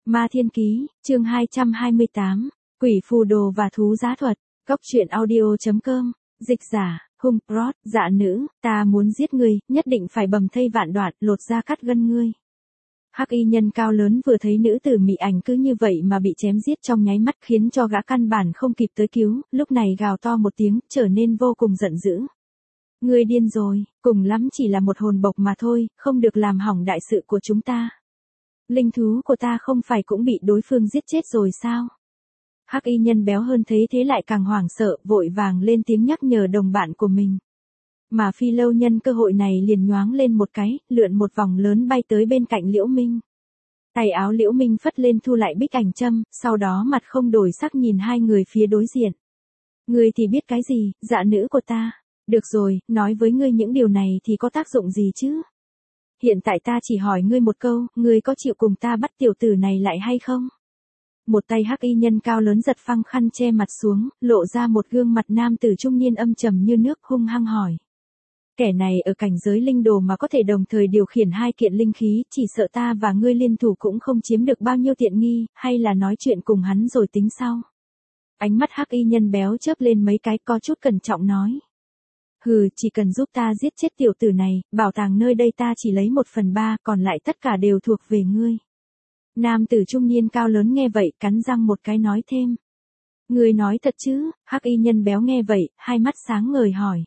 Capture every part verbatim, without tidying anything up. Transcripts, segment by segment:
Ma Thiên Ký, chương hai trăm hai mươi tám, Quỷ phù đồ và thú giá thuật, Cốc truyện audio chấm com, dịch giả, Hung Prot, dạ nữ, ta muốn giết ngươi, nhất định phải bầm thây vạn đoạn, lột da cắt gân ngươi. Hắc y nhân cao lớn vừa thấy nữ tử mị ảnh cứ như vậy mà bị chém giết trong nháy mắt khiến cho gã căn bản không kịp tới cứu, lúc này gào to một tiếng, trở nên vô cùng giận dữ. Ngươi điên rồi, cùng lắm chỉ là một hồn bộc mà thôi, không được làm hỏng đại sự của chúng ta. Linh thú của ta không phải cũng bị đối phương giết chết rồi sao? Hắc y nhân béo hơn thấy thế lại càng hoảng sợ, vội vàng lên tiếng nhắc nhở đồng bạn của mình. Mà Phi Lâu nhân cơ hội này liền nhoáng lên một cái, lượn một vòng lớn bay tới bên cạnh Liễu Minh. Tay áo Liễu Minh phất lên thu lại bích ảnh châm, sau đó mặt không đổi sắc nhìn hai người phía đối diện. Ngươi thì biết cái gì, dạ nữ của ta. Được rồi, nói với ngươi những điều này thì có tác dụng gì chứ? Hiện tại ta chỉ hỏi ngươi một câu, ngươi có chịu cùng ta bắt tiểu tử này lại hay không? Một tay hắc y nhân cao lớn giật phăng khăn che mặt xuống, lộ ra một gương mặt nam tử trung niên âm trầm như nước, hung hăng hỏi. Kẻ này ở cảnh giới linh đồ mà có thể đồng thời điều khiển hai kiện linh khí, chỉ sợ ta và ngươi liên thủ cũng không chiếm được bao nhiêu tiện nghi, hay là nói chuyện cùng hắn rồi tính sau. Ánh mắt hắc y nhân béo chớp lên mấy cái, có chút cẩn trọng nói. Hừ, chỉ cần giúp ta giết chết tiểu tử này, bảo tàng nơi đây ta chỉ lấy một phần ba, còn lại tất cả đều thuộc về ngươi. Nam tử trung niên cao lớn nghe vậy, cắn răng một cái nói thêm. Ngươi nói thật chứ? Hắc y nhân béo nghe vậy, hai mắt sáng ngời hỏi.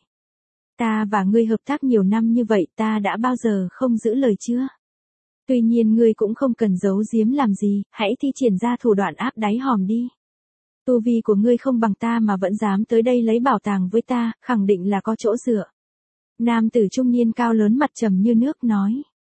Ta và ngươi hợp tác nhiều năm như vậy, ta đã bao giờ không giữ lời chưa? Tuy nhiên ngươi cũng không cần giấu giếm làm gì, hãy thi triển ra thủ đoạn áp đáy hòm đi. Tu vi của ngươi không bằng ta mà vẫn dám tới đây lấy bảo tàng với ta, khẳng định là có chỗ dựa. Nam tử trung niên cao lớn mặt trầm như nước nói.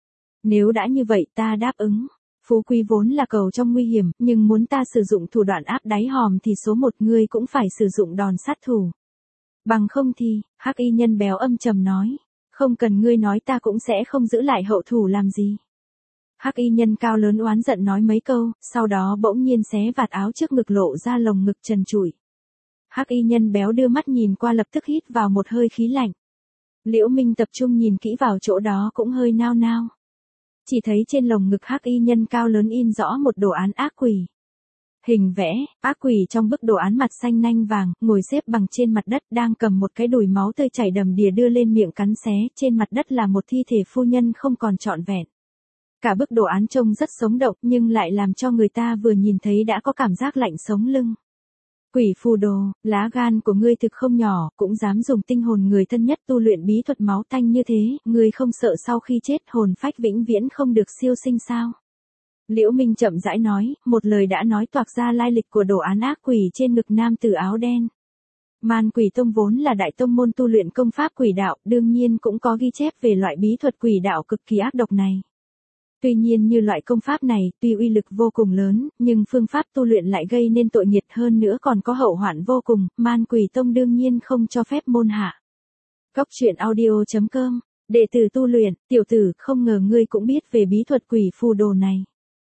Nếu đã như vậy ta đáp ứng. Phú quý vốn là cầu trong nguy hiểm, nhưng muốn ta sử dụng thủ đoạn áp đáy hòm thì số một ngươi cũng phải sử dụng đòn sát thủ. Bằng không thì, hắc y nhân béo âm trầm nói. Không cần ngươi nói ta cũng sẽ không giữ lại hậu thủ làm gì. Hắc y nhân cao lớn oán giận nói mấy câu, sau đó bỗng nhiên xé vạt áo trước ngực lộ ra lồng ngực trần trụi. Hắc y nhân béo đưa mắt nhìn qua lập tức hít vào một hơi khí lạnh. Liễu Minh tập trung nhìn kỹ vào chỗ đó cũng hơi nao nao. Chỉ thấy trên lồng ngực hắc y nhân cao lớn in rõ một đồ án ác quỷ. Hình vẽ, ác quỷ trong bức đồ án mặt xanh nanh vàng, ngồi xếp bằng trên mặt đất đang cầm một cái đùi máu tươi chảy đầm đìa đưa lên miệng cắn xé, trên mặt đất là một thi thể phu nhân không còn trọn vẹn. Cả bức đồ án trông rất sống động nhưng lại làm cho người ta vừa nhìn thấy đã có cảm giác lạnh sống lưng. Quỷ phù đồ, lá gan của ngươi thực không nhỏ, cũng dám dùng tinh hồn người thân nhất tu luyện bí thuật máu tanh như thế, ngươi không sợ sau khi chết hồn phách vĩnh viễn không được siêu sinh sao? Liễu Minh chậm rãi nói, một lời đã nói toạc ra lai lịch của đồ án ác quỷ trên ngực nam tử áo đen. Man Quỷ Tông vốn là đại tông môn tu luyện công pháp quỷ đạo, đương nhiên cũng có ghi chép về loại bí thuật quỷ đạo cực kỳ ác độc này. Tuy nhiên như loại công pháp này, tuy uy lực vô cùng lớn, nhưng phương pháp tu luyện lại gây nên tội nghiệt hơn nữa còn có hậu hoạn vô cùng, Man Quỷ Tông đương nhiên không cho phép môn hạ. Cốc truyện audio chấm com, đệ tử tu luyện, tiểu tử, không ngờ ngươi cũng biết về bí thuật quỷ phù đồ này.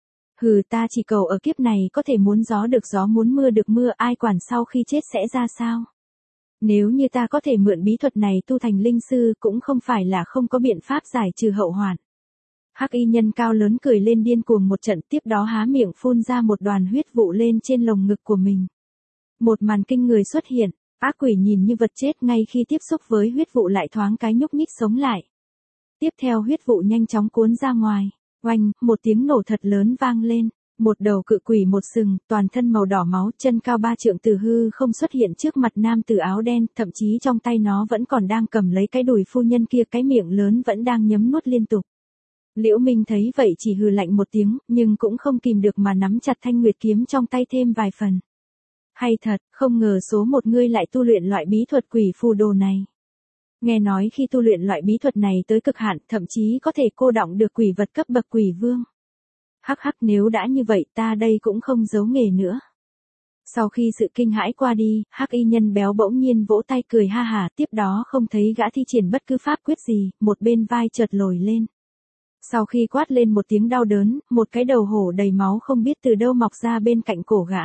Hừ, ta chỉ cầu ở kiếp này có thể muốn gió được gió muốn mưa được mưa, ai quản sau khi chết sẽ ra sao. Nếu như ta có thể mượn bí thuật này tu thành linh sư cũng không phải là không có biện pháp giải trừ hậu hoạn. Hắc y nhân cao lớn cười lên điên cuồng một trận, tiếp đó há miệng phun ra một đoàn huyết vụ lên trên lồng ngực của mình. Một màn kinh người xuất hiện, ác quỷ nhìn như vật chết ngay khi tiếp xúc với huyết vụ lại thoáng cái nhúc nhích sống lại. Tiếp theo huyết vụ nhanh chóng cuốn ra ngoài, oanh, một tiếng nổ thật lớn vang lên, một đầu cự quỷ một sừng, toàn thân màu đỏ máu, chân cao ba trượng từ hư không xuất hiện trước mặt nam tử áo đen, thậm chí trong tay nó vẫn còn đang cầm lấy cái đùi phu nhân kia, cái miệng lớn vẫn đang nhấm nuốt liên tục. Liễu Minh thấy vậy chỉ hừ lạnh một tiếng, nhưng cũng không kìm được mà nắm chặt thanh nguyệt kiếm trong tay thêm vài phần. Hay thật, không ngờ số một ngươi lại tu luyện loại bí thuật quỷ phù đồ này. Nghe nói khi tu luyện loại bí thuật này tới cực hạn, thậm chí có thể cô đọng được quỷ vật cấp bậc quỷ vương. Hắc hắc, nếu đã như vậy ta đây cũng không giấu nghề nữa. Sau khi sự kinh hãi qua đi, hắc y nhân béo bỗng nhiên vỗ tay cười ha hả, tiếp đó không thấy gã thi triển bất cứ pháp quyết gì, một bên vai chợt lồi lên. Sau khi quát lên một tiếng đau đớn, một cái đầu hổ đầy máu không biết từ đâu mọc ra bên cạnh cổ gã.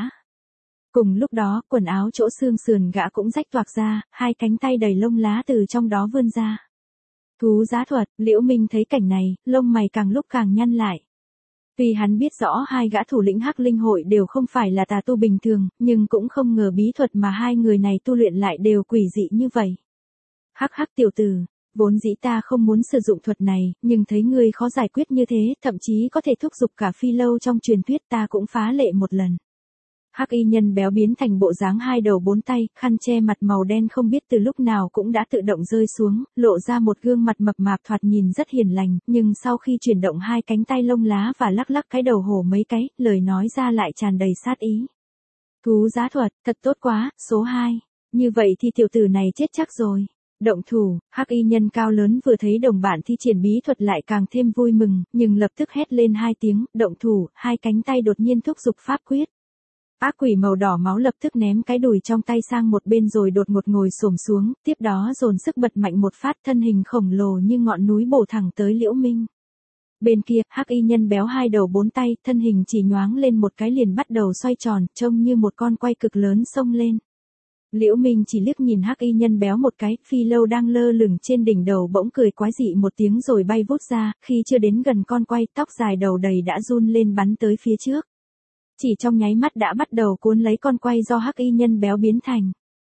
Cùng lúc đó, quần áo chỗ xương sườn gã cũng rách toạc ra, hai cánh tay đầy lông lá từ trong đó vươn ra. Thú giá thuật, Liễu Minh thấy cảnh này, lông mày càng lúc càng nhăn lại. Tuy hắn biết rõ hai gã thủ lĩnh Hắc Linh hội đều không phải là tà tu bình thường, nhưng cũng không ngờ bí thuật mà hai người này tu luyện lại đều quỷ dị như vậy. Hắc hắc tiểu tử, vốn dĩ ta không muốn sử dụng thuật này, nhưng thấy ngươi khó giải quyết như thế, thậm chí có thể thúc giục cả phi lâu trong truyền thuyết ta cũng phá lệ một lần. Hắc y nhân béo biến thành bộ dáng hai đầu bốn tay, khăn che mặt màu đen không biết từ lúc nào cũng đã tự động rơi xuống, lộ ra một gương mặt mập mạp thoạt nhìn rất hiền lành, nhưng sau khi chuyển động hai cánh tay lông lá và lắc lắc cái đầu hổ mấy cái, lời nói ra lại tràn đầy sát ý. Thú giá thuật, thật tốt quá, số hai. Như vậy thì tiểu tử này chết chắc rồi. Động thủ, Hắc y nhân cao lớn vừa thấy đồng bạn thi triển bí thuật lại càng thêm vui mừng, nhưng lập tức hét lên hai tiếng, động thủ, hai cánh tay đột nhiên thúc giục pháp quyết. Ác quỷ màu đỏ máu lập tức ném cái đùi trong tay sang một bên rồi đột ngột ngồi xổm xuống, tiếp đó dồn sức bật mạnh một phát, thân hình khổng lồ như ngọn núi bổ thẳng tới Liễu Minh. Bên kia, Hắc y nhân béo hai đầu bốn tay, thân hình chỉ nhoáng lên một cái liền bắt đầu xoay tròn, trông như một con quay cực lớn xông lên. Liễu Minh chỉ liếc nhìn Hắc y nhân béo một cái, phi lâu đang lơ lửng trên đỉnh đầu bỗng cười quái dị một tiếng rồi bay vút ra, khi chưa đến gần con quay, tóc dài đầu đầy đã run lên bắn tới phía trước. Chỉ trong nháy mắt đã bắt đầu cuốn lấy con quay do Hắc y nhân béo biến thành.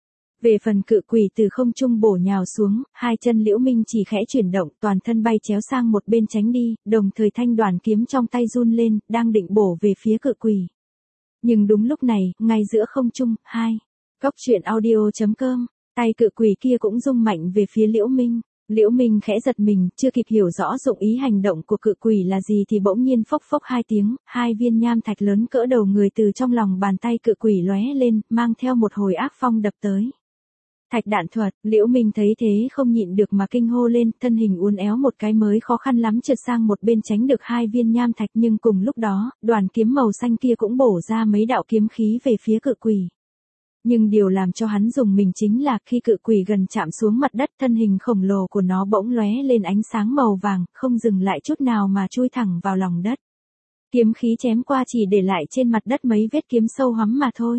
Về phần cự quỷ từ không trung bổ nhào xuống, hai chân Liễu Minh chỉ khẽ chuyển động, toàn thân bay chéo sang một bên tránh đi, đồng thời thanh đoàn kiếm trong tay run lên, đang định bổ về phía cự quỷ. Nhưng đúng lúc này, ngay giữa không trung, hai. Cốc truyện audio chấm com, tay cự quỷ kia cũng rung mạnh về phía Liễu Minh. Liễu Minh khẽ giật mình, chưa kịp hiểu rõ dụng ý hành động của cự quỷ là gì thì bỗng nhiên phốc phốc hai tiếng, hai viên nham thạch lớn cỡ đầu người từ trong lòng bàn tay cự quỷ lóe lên, mang theo một hồi ác phong đập tới. Thạch đạn thuật, Liễu Minh thấy thế không nhịn được mà kinh hô lên, thân hình uốn éo một cái mới khó khăn lắm trượt sang một bên tránh được hai viên nham thạch, nhưng cùng lúc đó, đoàn kiếm màu xanh kia cũng bổ ra mấy đạo kiếm khí về phía cự quỷ. Nhưng điều làm cho hắn dùng mình chính là khi cự quỷ gần chạm xuống mặt đất, thân hình khổng lồ của nó bỗng lóe lên ánh sáng màu vàng, không dừng lại chút nào mà chui thẳng vào lòng đất. Kiếm khí chém qua chỉ để lại trên mặt đất mấy vết kiếm sâu hoắm mà thôi.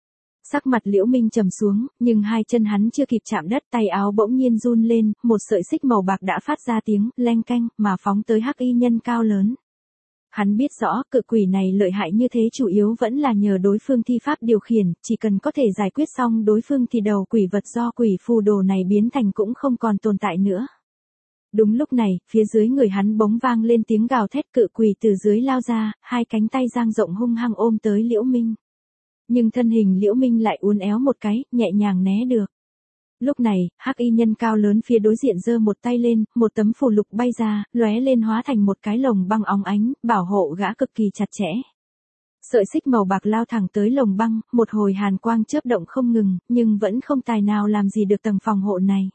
Sắc mặt Liễu Minh trầm xuống, nhưng hai chân hắn chưa kịp chạm đất, tay áo bỗng nhiên run lên, một sợi xích màu bạc đã phát ra tiếng leng keng mà phóng tới Hắc y nhân cao lớn. Hắn biết rõ cự quỷ này lợi hại như thế chủ yếu vẫn là nhờ đối phương thi pháp điều khiển, chỉ cần có thể giải quyết xong đối phương thì đầu quỷ vật do quỷ phù đồ này biến thành cũng không còn tồn tại nữa. Đúng lúc này, phía dưới người hắn bỗng vang lên tiếng gào thét, cự quỷ từ dưới lao ra, hai cánh tay dang rộng hung hăng ôm tới Liễu Minh. Nhưng thân hình Liễu Minh lại uốn éo một cái, nhẹ nhàng né được. Lúc này, Hắc y nhân cao lớn phía đối diện giơ một tay lên, một tấm phù lục bay ra, lóe lên hóa thành một cái lồng băng óng ánh, bảo hộ gã cực kỳ chặt chẽ. Sợi xích màu bạc lao thẳng tới lồng băng, một hồi hàn quang chớp động không ngừng, nhưng vẫn không tài nào làm gì được tầng phòng hộ này.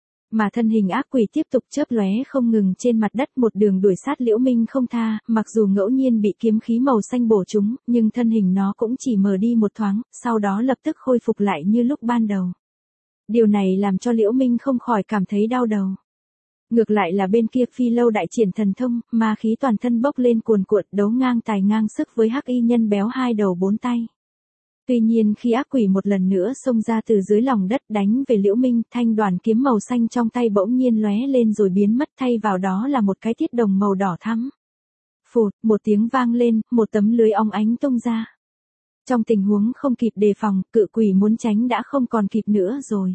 Mà thân hình ác quỷ tiếp tục chớp lóe không ngừng trên mặt đất, một đường đuổi sát Liễu Minh không tha, mặc dù ngẫu nhiên bị kiếm khí màu xanh bổ trúng, nhưng thân hình nó cũng chỉ mờ đi một thoáng, sau đó lập tức khôi phục lại như lúc ban đầu. Điều này làm cho Liễu Minh không khỏi cảm thấy đau đầu. Ngược lại là bên kia phi lâu đại triển thần thông, ma khí toàn thân bốc lên cuồn cuộn, đấu ngang tài ngang sức với Hắc y nhân béo hai đầu bốn tay. Tuy nhiên khi ác quỷ một lần nữa xông ra từ dưới lòng đất đánh về Liễu Minh, thanh đoàn kiếm màu xanh trong tay bỗng nhiên lóe lên rồi biến mất, thay vào đó là một cái thiết đồng màu đỏ thắm. Phụt, một tiếng vang lên, một tấm lưới óng ánh tung ra. Trong tình huống không kịp đề phòng, cự quỷ muốn tránh đã không còn kịp nữa rồi.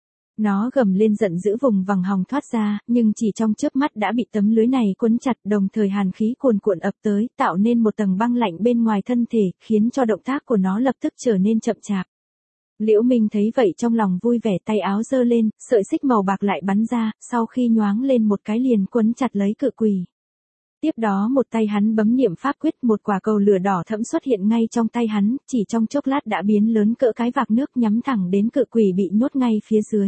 Nó gầm lên giận dữ vùng vằng hòng thoát ra, nhưng chỉ trong chớp mắt đã bị tấm lưới này quấn chặt, đồng thời hàn khí cuồn cuộn ập tới, tạo nên một tầng băng lạnh bên ngoài thân thể, khiến cho động tác của nó lập tức trở nên chậm chạp. Liễu Minh thấy vậy trong lòng vui vẻ, tay áo giơ lên, sợi xích màu bạc lại bắn ra, sau khi nhoáng lên một cái liền quấn chặt lấy cự quỷ. Tiếp đó một tay hắn bấm niệm pháp quyết, một quả cầu lửa đỏ thẫm xuất hiện ngay trong tay hắn, chỉ trong chốc lát đã biến lớn cỡ cái vạc nước nhắm thẳng đến cự quỷ bị nhốt ngay phía dưới.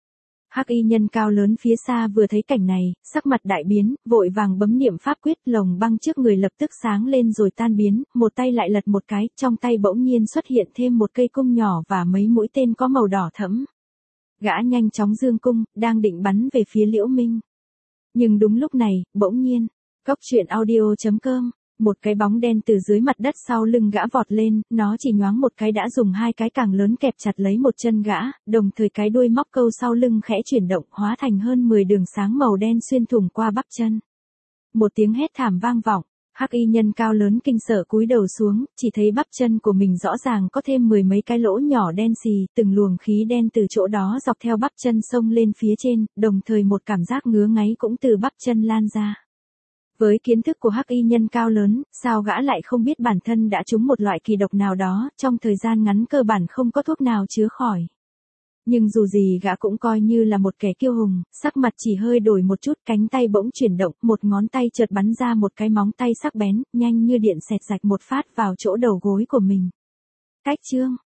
Hắc y nhân cao lớn phía xa vừa thấy cảnh này, sắc mặt đại biến, vội vàng bấm niệm pháp quyết, lồng băng trước người lập tức sáng lên rồi tan biến, một tay lại lật một cái, trong tay bỗng nhiên xuất hiện thêm một cây cung nhỏ và mấy mũi tên có màu đỏ thẫm. Gã nhanh chóng giương cung, đang định bắn về phía Liễu Minh. Nhưng đúng lúc này, bỗng nhiên, cốc truyện audio chấm com, một cái bóng đen từ dưới mặt đất sau lưng gã vọt lên, nó chỉ nhoáng một cái đã dùng hai cái càng lớn kẹp chặt lấy một chân gã, đồng thời cái đuôi móc câu sau lưng khẽ chuyển động hóa thành hơn mười đường sáng màu đen xuyên thủng qua bắp chân. Một tiếng hét thảm vang vọng, Hắc y nhân cao lớn kinh sợ cúi đầu xuống, chỉ thấy bắp chân của mình rõ ràng có thêm mười mấy cái lỗ nhỏ đen xì, từng luồng khí đen từ chỗ đó dọc theo bắp chân xông lên phía trên, đồng thời một cảm giác ngứa ngáy cũng từ bắp chân lan ra. Với kiến thức của hắc y nhân cao lớn, sao gã lại không biết bản thân đã trúng một loại kỳ độc nào đó, trong thời gian ngắn cơ bản không có thuốc nào chữa khỏi. Nhưng dù gì gã cũng coi như là một kẻ kiêu hùng, sắc mặt chỉ hơi đổi một chút, cánh tay bỗng chuyển động, một ngón tay chợt bắn ra một cái móng tay sắc bén, nhanh như điện xẹt rạch một phát vào chỗ đầu gối của mình. Cách chương